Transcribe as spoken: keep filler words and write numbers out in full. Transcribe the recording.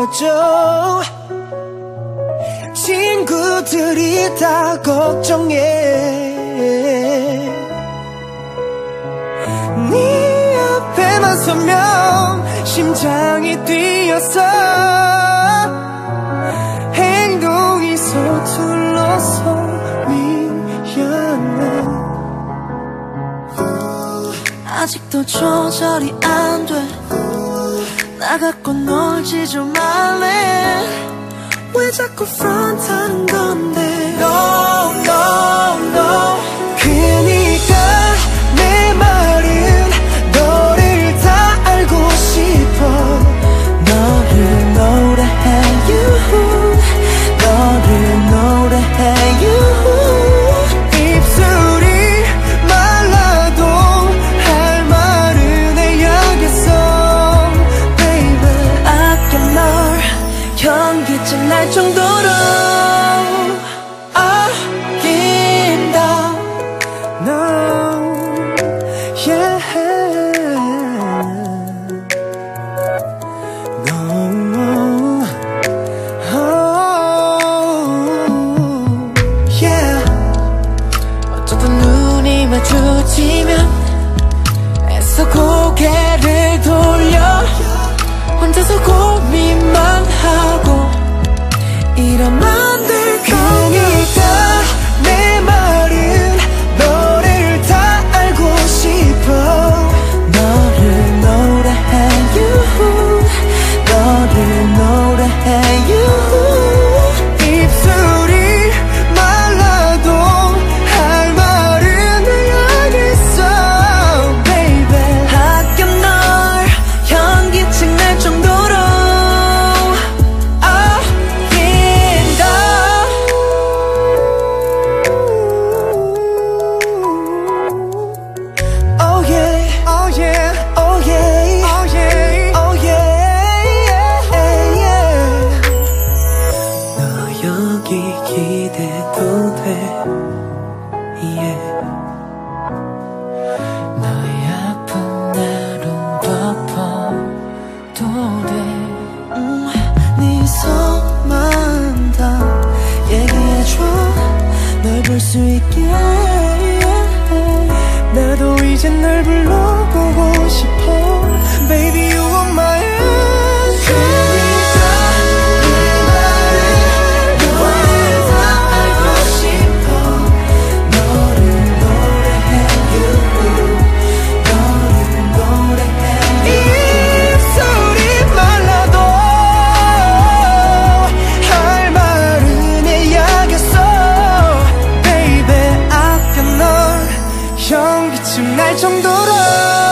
꺼져. 친구들이 다 걱정해. 네 앞에만 서면 심장이 뛰어서 행동이 서툴러서 미안해. 아직도 조절이 안 돼. 나 갖고 놀지 좀 말래. 왜 자꾸 프런트하는 건데. No, no, no. 그니까 내 말은 너를 다 알고 싶어. 너를 노래해 you. 너를 노래해 you. 입술이 말라도 할 말은 해야겠어. Baby 아껴 널 현기증 날 정도로 아낀다. No, yeah. No, oh, yeah. 어쩌다 눈이 마주치면 애써 고개를 돌려 혼자서 고민만 하고 이러면 안 될 거니까. 내 말은 너를 다 알고 싶어. 너를 노래해 you. 너를 노래해 you. 입술이 말라도 할 말은 해야겠어. Baby 아껴 널 현기증 날 정도로 아낀다. Oh yeah, oh yeah, oh yeah, oh yeah, oh yeah, yeah. 너 여기 기대도 돼. Yeah. 너의 아픈 날은 덮어도 돼. 음, 네 손만 다 얘기해줘. 널 볼 수 있게. 나도 이제 널 불러보고 싶어. Baby you are my answer. 그니까 내 말을 너를 다 알고 싶어. 너를 노래해 you. 너를 노래해 you. 입술이 말라도 할 말은 해야겠어. Baby 아껴 널 현기증 날 정도로